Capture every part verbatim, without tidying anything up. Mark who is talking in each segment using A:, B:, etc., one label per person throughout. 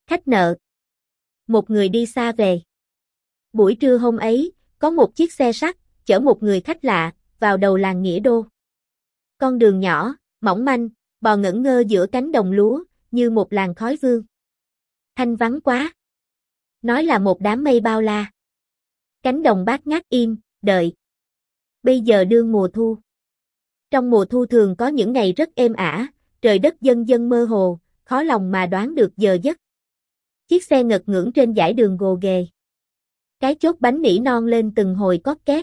A: Khách nợ. Một người đi xa về. Buổi trưa hôm ấy, có một chiếc xe sắt, chở một người khách lạ, vào đầu làng Nghĩa Đô. Con đường nhỏ, mỏng manh, bò ngẩn ngơ giữa cánh đồng lúa, như một làn khói vương. Thanh vắng quá. Nói là một đám mây bao la. Cánh đồng bát ngát im, đợi. Bây giờ đương mùa thu. Trong mùa thu thường có những ngày rất êm ả, trời đất dần dần mơ hồ, khó lòng mà đoán được giờ giấc. Chiếc xe ngật ngưỡng trên dải đường gồ ghề. Cái chốt bánh nỉ non lên từng hồi cót két.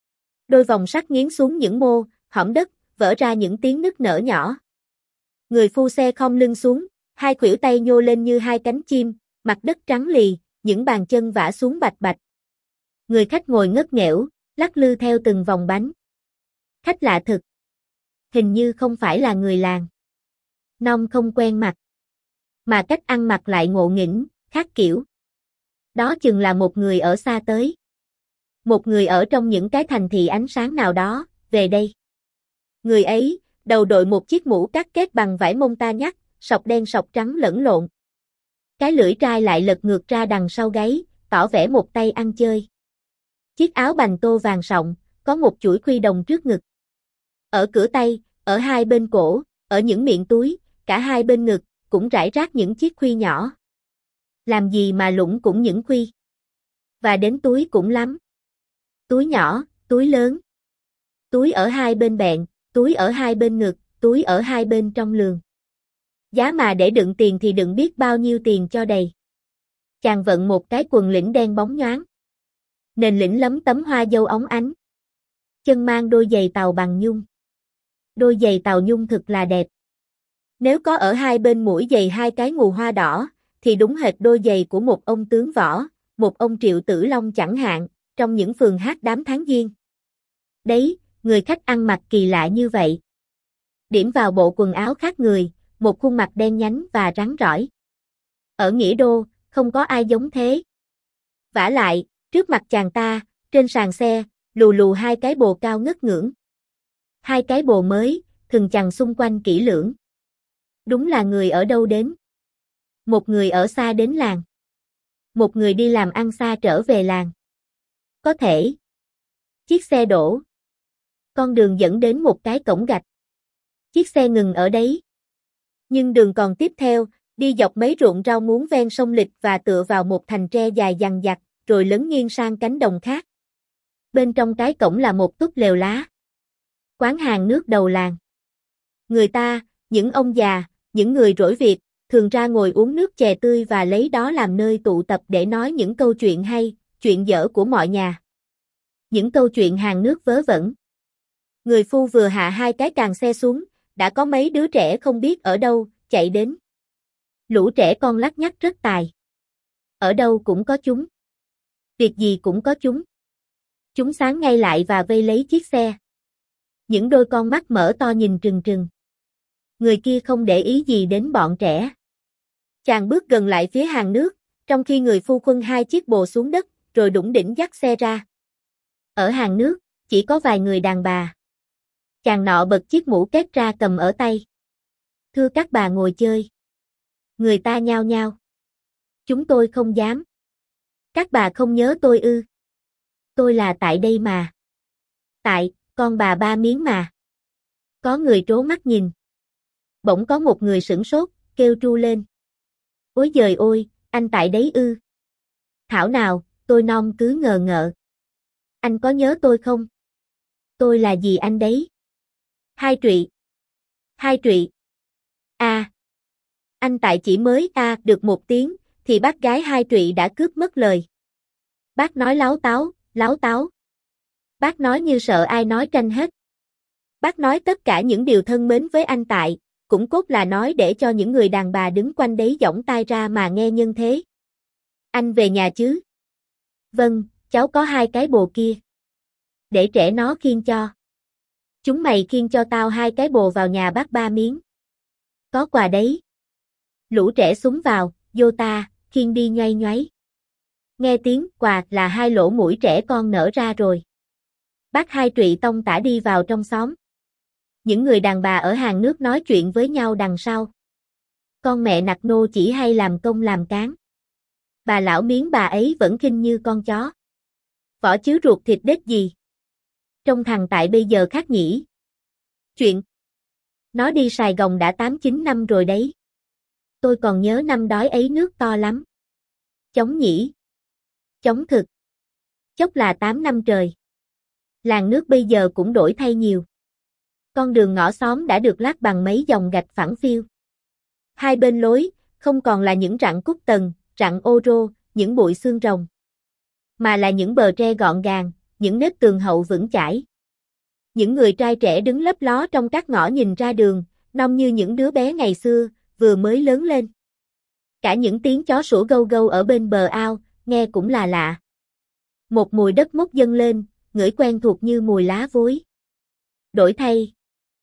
A: Đôi vòng sắt nghiến xuống những mô, hõm đất, vỡ ra những tiếng nức nở nhỏ. Người phu xe khom lưng xuống, hai khuỷu tay nhô lên như hai cánh chim, mặt đất trắng lì, những bàn chân vả xuống bạch bạch. Người khách ngồi ngất nghẽo, lắc lư theo từng vòng bánh. Khách lạ thực. Hình như không phải là người làng. Nom không quen mặt. Mà cách ăn mặc lại ngộ nghĩnh, khác kiểu. Đó chừng là một người ở xa tới. Một người ở trong những cái thành thị ánh sáng nào đó, về đây. Người ấy, đầu đội một chiếc mũ cắt kết bằng vải mông ta nhắc, sọc đen sọc trắng lẫn lộn. Cái lưỡi trai lại lật ngược ra đằng sau gáy, tỏ vẻ một tay ăn chơi. Chiếc áo bành tô vàng sọng, có một chuỗi khuy đồng trước ngực. Ở cửa tay, ở hai bên cổ, ở những miệng túi, cả hai bên ngực, cũng rải rác những chiếc khuy nhỏ. Làm gì mà lũng cũng những khuy. Và đến túi cũng lắm. Túi nhỏ, túi lớn. Túi ở hai bên bẹn, túi ở hai bên ngực, túi ở hai bên trong lường. Giá mà để đựng tiền thì đựng biết bao nhiêu tiền cho đầy. Chàng vận một cái quần lĩnh đen bóng nhoáng. Nền lĩnh lấm tấm hoa dâu óng ánh. Chân mang đôi giày tàu bằng nhung. Đôi giày tàu nhung thực là đẹp. Nếu có ở hai bên mũi giày hai cái ngù hoa đỏ, thì đúng hệt đôi giày của một ông tướng võ, một ông Triệu Tử Long chẳng hạn, trong những phường hát đám tháng giêng. Đấy, người khách ăn mặc kỳ lạ như vậy. Điểm vào bộ quần áo khác người, một khuôn mặt đen nhánh và rắn rỏi. Ở Nghĩa Đô, không có ai giống thế. Vả lại, trước mặt chàng ta, trên sàn xe, lù lù hai cái bồ cao ngất ngưỡng. Hai cái bồ mới, thừng chằng xung quanh kỹ lưỡng. Đúng là người ở đâu đến. Một người ở xa đến làng. Một người đi làm ăn xa trở về làng. Có thể. Chiếc xe đổ. Con đường dẫn đến một cái cổng gạch. Chiếc xe ngừng ở đấy. Nhưng đường còn tiếp theo, đi dọc mấy ruộng rau muống ven sông Lịch và tựa vào một thành tre dài dằng dặc, rồi lấn nghiêng sang cánh đồng khác. Bên trong cái cổng là một túp lều lá. Quán hàng nước đầu làng. Người ta, những ông già, những người rỗi việc, thường ra ngồi uống nước chè tươi và lấy đó làm nơi tụ tập để nói những câu chuyện hay, chuyện dở của mọi nhà. Những câu chuyện hàng nước vớ vẩn. Người phu vừa hạ hai cái càng xe xuống, đã có mấy đứa trẻ không biết ở đâu, chạy đến. Lũ trẻ con lắt nhắt rất tài. Ở đâu cũng có chúng. Việc gì cũng có chúng. Chúng sáng ngay lại và vây lấy chiếc xe. Những đôi con mắt mở to nhìn trừng trừng. Người kia không để ý gì đến bọn trẻ. Chàng bước gần lại phía hàng nước, trong khi người phu khuân hai chiếc bồ xuống đất, rồi đủng đỉnh dắt xe ra. Ở hàng nước, chỉ có vài người đàn bà. Chàng nọ bật chiếc mũ két ra cầm ở tay. Thưa các bà ngồi chơi. Người ta nhao nhao. Chúng tôi không dám. Các bà không nhớ tôi ư? Tôi là tại đây mà. Tại, con bà Ba Miếng mà. Có người trố mắt nhìn. Bỗng có một người sửng sốt, kêu tru lên. Ôi giời ôi, anh tại đấy ư? Thảo nào, tôi non cứ ngờ ngợ. Anh có nhớ tôi không? Tôi là gì anh đấy? Hai Trụy. Hai Trụy. À. Anh tại chỉ mới a à, được một tiếng, thì bác gái Hai Trụy đã cướp mất lời. Bác nói láo táo, láo táo. Bác nói như sợ ai nói tranh hết. Bác nói tất cả những điều thân mến với anh tại, cũng cốt là nói để cho những người đàn bà đứng quanh đấy giỏng tai ra mà nghe nhân thế. Anh về nhà chứ? Vâng, cháu có hai cái bồ kia. Để trẻ nó khiêng cho. Chúng mày khiêng cho tao hai cái bồ vào nhà bác Ba Miếng. Có quà đấy. Lũ trẻ súng vào, vô ta, khiêng đi nhoay nhoáy. Nghe tiếng quà là hai lỗ mũi trẻ con nở ra rồi. Bác Hai Trụy tông tả đi vào trong xóm. Những người đàn bà ở hàng nước nói chuyện với nhau đằng sau. Con mẹ nạt nô chỉ hay làm công làm cán. Bà lão miếng bà ấy vẫn khinh như con chó. Vỏ chứ ruột thịt đếch gì. Trông thằng Tại bây giờ khác nhỉ. Chuyện. Nó đi Sài Gòn đã tám chín năm rồi đấy. Tôi còn nhớ năm đói ấy nước to lắm. Chóng nhỉ. Chóng thực. Chốc là tám năm trời. Làng nước bây giờ cũng đổi thay nhiều. Con đường ngõ xóm đã được lát bằng mấy dòng gạch phẳng phiu. Hai bên lối, không còn là những rặng cúc tần, rặng ô rô, những bụi xương rồng. Mà là những bờ tre gọn gàng, những nếp tường hậu vững chãi. Những người trai trẻ đứng lấp ló trong các ngõ nhìn ra đường, nông như những đứa bé ngày xưa, vừa mới lớn lên. Cả những tiếng chó sủa gâu gâu ở bên bờ ao, nghe cũng là lạ. Một mùi đất mốc dâng lên, ngửi quen thuộc như mùi lá vối. Đổi thay.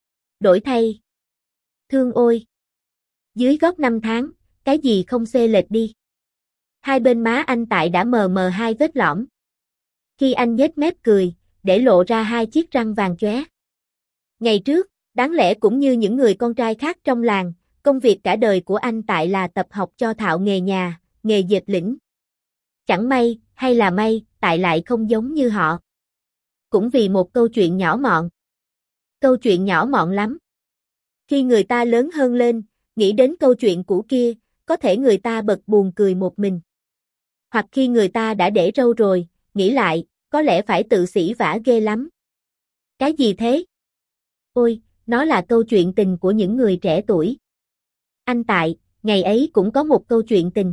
A: Đổi thay. Thương ôi. Dưới gốc năm tháng, cái gì không xê lệch đi. Hai bên má anh Tại đã mờ mờ hai vết lõm. Khi anh nhếch mép cười, để lộ ra hai chiếc răng vàng chóe. Ngày trước, đáng lẽ cũng như những người con trai khác trong làng, công việc cả đời của anh Tại là tập học cho thạo nghề nhà, nghề dệt lĩnh. Chẳng may, hay là may, Tại lại không giống như họ. Cũng vì một câu chuyện nhỏ mọn. Câu chuyện nhỏ mọn lắm. Khi người ta lớn hơn lên, nghĩ đến câu chuyện cũ kia, có thể người ta bật buồn cười một mình. Hoặc khi người ta đã để râu rồi, nghĩ lại, có lẽ phải tự sỉ vả ghê lắm. Cái gì thế? Ôi, nó là câu chuyện tình của những người trẻ tuổi. Anh Tại, ngày ấy cũng có một câu chuyện tình.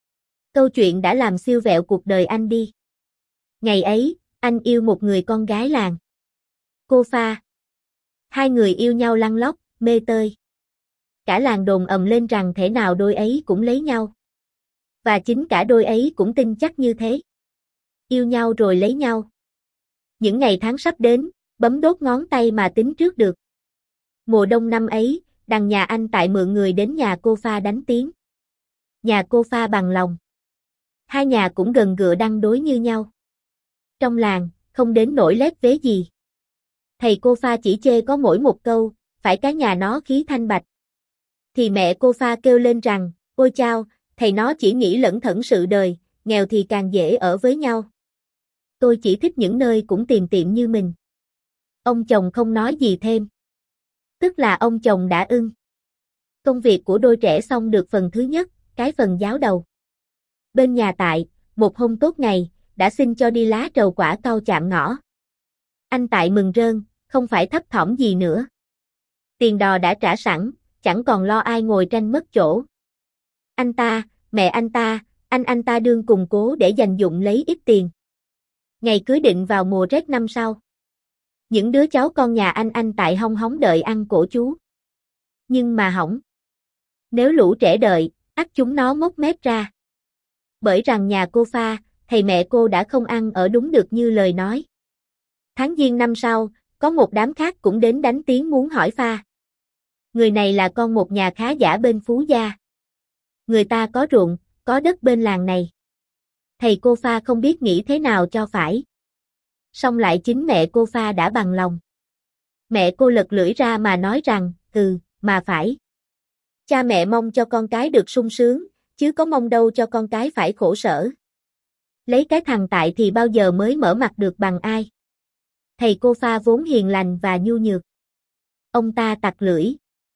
A: Câu chuyện đã làm siêu vẹo cuộc đời anh đi. Ngày ấy, anh yêu một người con gái làng. Cô Pha. Hai người yêu nhau lăn lóc, mê tơi. Cả làng đồn ầm lên rằng thể nào đôi ấy cũng lấy nhau. Và chính cả đôi ấy cũng tin chắc như thế. Yêu nhau rồi lấy nhau. Những ngày tháng sắp đến, bấm đốt ngón tay mà tính trước được. Mùa đông năm ấy, đằng nhà anh Tại mượn người đến nhà cô Pha đánh tiếng. Nhà cô Pha bằng lòng. Hai nhà cũng gần gựa đăng đối như nhau. Trong làng, không đến nỗi lép vế gì. Thầy cô Pha chỉ chê có mỗi một câu, phải cái nhà nó khí thanh bạch. Thì mẹ cô Pha kêu lên rằng, ôi chao, thầy nó chỉ nghĩ lẩn thẩn sự đời, nghèo thì càng dễ ở với nhau. Tôi chỉ thích những nơi cũng tiệm tiệm như mình. Ông chồng không nói gì thêm. Tức là ông chồng đã ưng. Công việc của đôi trẻ xong được phần thứ nhất, cái phần giáo đầu. Bên nhà Tại, một hôm tốt ngày, đã xin cho đi lá trầu quả cau chạm ngõ. Anh Tại mừng rơn, không phải thấp thỏm gì nữa. Tiền đò đã trả sẵn, chẳng còn lo ai ngồi tranh mất chỗ. Anh ta, mẹ anh ta, anh anh ta đương cùng cố để dành dụm lấy ít tiền. Ngày cưới định vào mùa rét năm sau. Những đứa cháu con nhà anh anh Tại hong hóng đợi ăn cổ chú. Nhưng mà hỏng. Nếu lũ trẻ đợi, ắt chúng nó mốc mép ra. Bởi rằng nhà cô Pha, thầy mẹ cô đã không ăn ở đúng được như lời nói. Tháng Giêng năm sau, có một đám khác cũng đến đánh tiếng muốn hỏi Pha. Người này là con một nhà khá giả bên Phú Gia. Người ta có ruộng, có đất bên làng này. Thầy cô Pha không biết nghĩ thế nào cho phải. Xong lại chính mẹ cô Pha đã bằng lòng. Mẹ cô lật lưỡi ra mà nói rằng, ừ, mà phải. Cha mẹ mong cho con cái được sung sướng, chứ có mong đâu cho con cái phải khổ sở. Lấy cái thằng Tại thì bao giờ mới mở mặt được bằng ai. Thầy cô Pha vốn hiền lành và nhu nhược. Ông ta tặc lưỡi.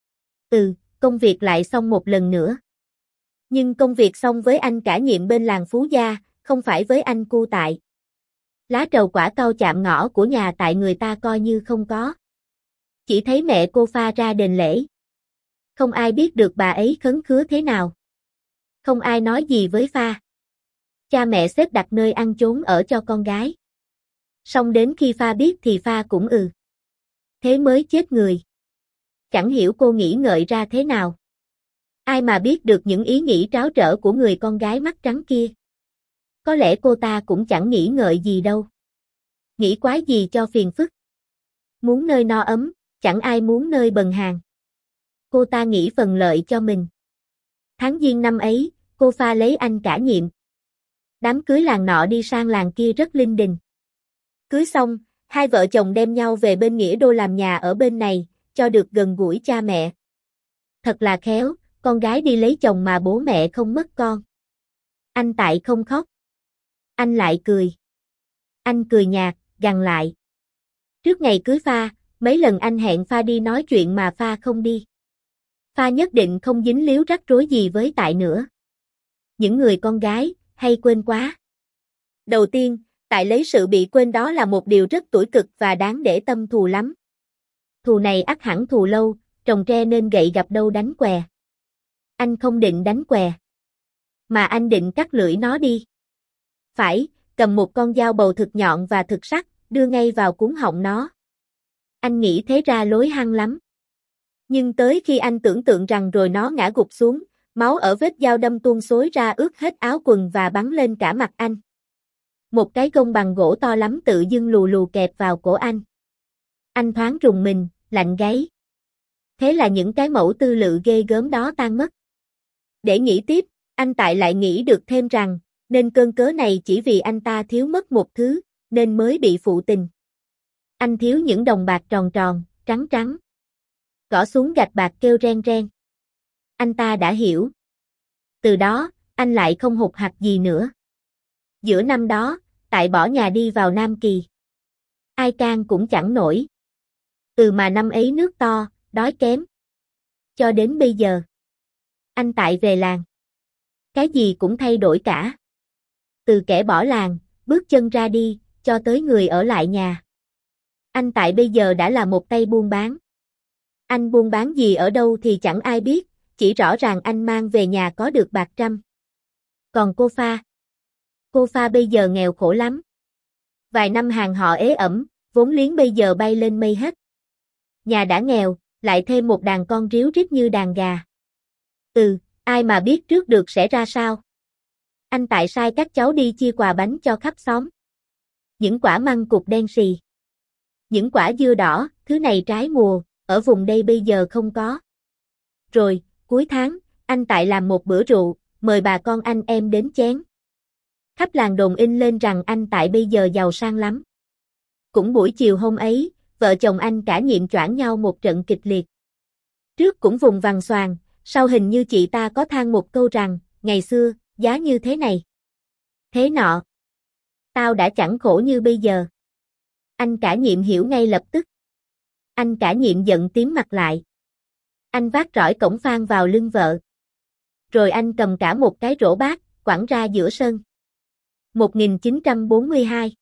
A: Ừ, công việc lại xong một lần nữa. Nhưng công việc xong với anh cả nhiệm bên làng Phú Gia, không phải với anh cu Tại. Lá trầu quả cau chạm ngõ của nhà Tại người ta coi như không có. Chỉ thấy mẹ cô Pha ra đền lễ. Không ai biết được bà ấy khấn khứa thế nào. Không ai nói gì với Pha. Cha mẹ xếp đặt nơi ăn chốn ở cho con gái. Xong đến khi Pha biết thì Pha cũng ừ. Thế mới chết người. Chẳng hiểu cô nghĩ ngợi ra thế nào. Ai mà biết được những ý nghĩ tráo trở của người con gái mắt trắng kia. Có lẽ cô ta cũng chẳng nghĩ ngợi gì đâu. Nghĩ quái gì cho phiền phức. Muốn nơi no ấm, chẳng ai muốn nơi bần hàn. Cô ta nghĩ phần lợi cho mình. Tháng Giêng năm ấy, cô Pha lấy anh cả nhiệm. Đám cưới làng nọ đi sang làng kia rất linh đình. Cưới xong, hai vợ chồng đem nhau về bên Nghĩa Đô làm nhà ở bên này, cho được gần gũi cha mẹ. Thật là khéo, con gái đi lấy chồng mà bố mẹ không mất con. Anh Tại không khóc. Anh lại cười. Anh cười nhạt, gằn lại. Trước ngày cưới Pha, mấy lần anh hẹn Pha đi nói chuyện mà Pha không đi. Pha nhất định không dính líu rắc rối gì với Tại nữa. Những người con gái, hay quên quá. Đầu tiên, Tại lấy sự bị quên đó là một điều rất tủi cực và đáng để tâm thù lắm. Thù này ắt hẳn thù lâu, trồng tre nên gậy gặp đâu đánh què. Anh không định đánh què. Mà anh định cắt lưỡi nó đi. Phải, cầm một con dao bầu thực nhọn và thực sắc, đưa ngay vào cuống họng nó. Anh nghĩ thế ra lối hăng lắm. Nhưng tới khi anh tưởng tượng rằng rồi nó ngã gục xuống, máu ở vết dao đâm tuôn xối ra ướt hết áo quần và bắn lên cả mặt anh. Một cái gông bằng gỗ to lắm tự dưng lù lù kẹp vào cổ anh. Anh thoáng rùng mình, lạnh gáy. Thế là những cái mẫu tư lự ghê gớm đó tan mất. Để nghĩ tiếp, anh Tại lại nghĩ được thêm rằng, nên cơn cớ này chỉ vì anh ta thiếu mất một thứ, nên mới bị phụ tình. Anh thiếu những đồng bạc tròn tròn, trắng trắng. Gõ xuống gạch bạc kêu ren ren. Anh ta đã hiểu. Từ đó, anh lại không hụt hặc gì nữa. Giữa năm đó, Tại bỏ nhà đi vào Nam Kỳ. Ai can cũng chẳng nổi. Từ mà năm ấy nước to, đói kém. Cho đến bây giờ. Anh Tại về làng. Cái gì cũng thay đổi cả. Từ kẻ bỏ làng, bước chân ra đi, cho tới người ở lại nhà. Anh Tại bây giờ đã là một tay buôn bán. Anh buôn bán gì ở đâu thì chẳng ai biết, chỉ rõ ràng anh mang về nhà có được bạc trăm. Còn cô Pha? Cô Pha bây giờ nghèo khổ lắm. Vài năm hàng họ ế ẩm, vốn liếng bây giờ bay lên mây hết. Nhà đã nghèo, lại thêm một đàn con ríu rít như đàn gà. Ừ, ai mà biết trước được sẽ ra sao? Anh Tại sai các cháu đi chia quà bánh cho khắp xóm. Những quả măng cụt đen xì. Những quả dưa đỏ, thứ này trái mùa, ở vùng đây bây giờ không có. Rồi, cuối tháng, anh Tại làm một bữa rượu, mời bà con anh em đến chén. Khắp làng đồn in lên rằng anh Tại bây giờ giàu sang lắm. Cũng buổi chiều hôm ấy, vợ chồng anh cả nhiệm choảng nhau một trận kịch liệt. Trước cũng vùng vằng xoàng, sau hình như chị ta có than một câu rằng, ngày xưa, giá như thế này. Thế nọ. Tao đã chẳng khổ như bây giờ. Anh cả nhiệm hiểu ngay lập tức. Anh cả nhiệm giận tím mặt lại. Anh vác roi cổng phang vào lưng vợ. Rồi anh cầm cả một cái rổ bát, quẳng ra giữa sân. một nghìn chín trăm bốn mươi hai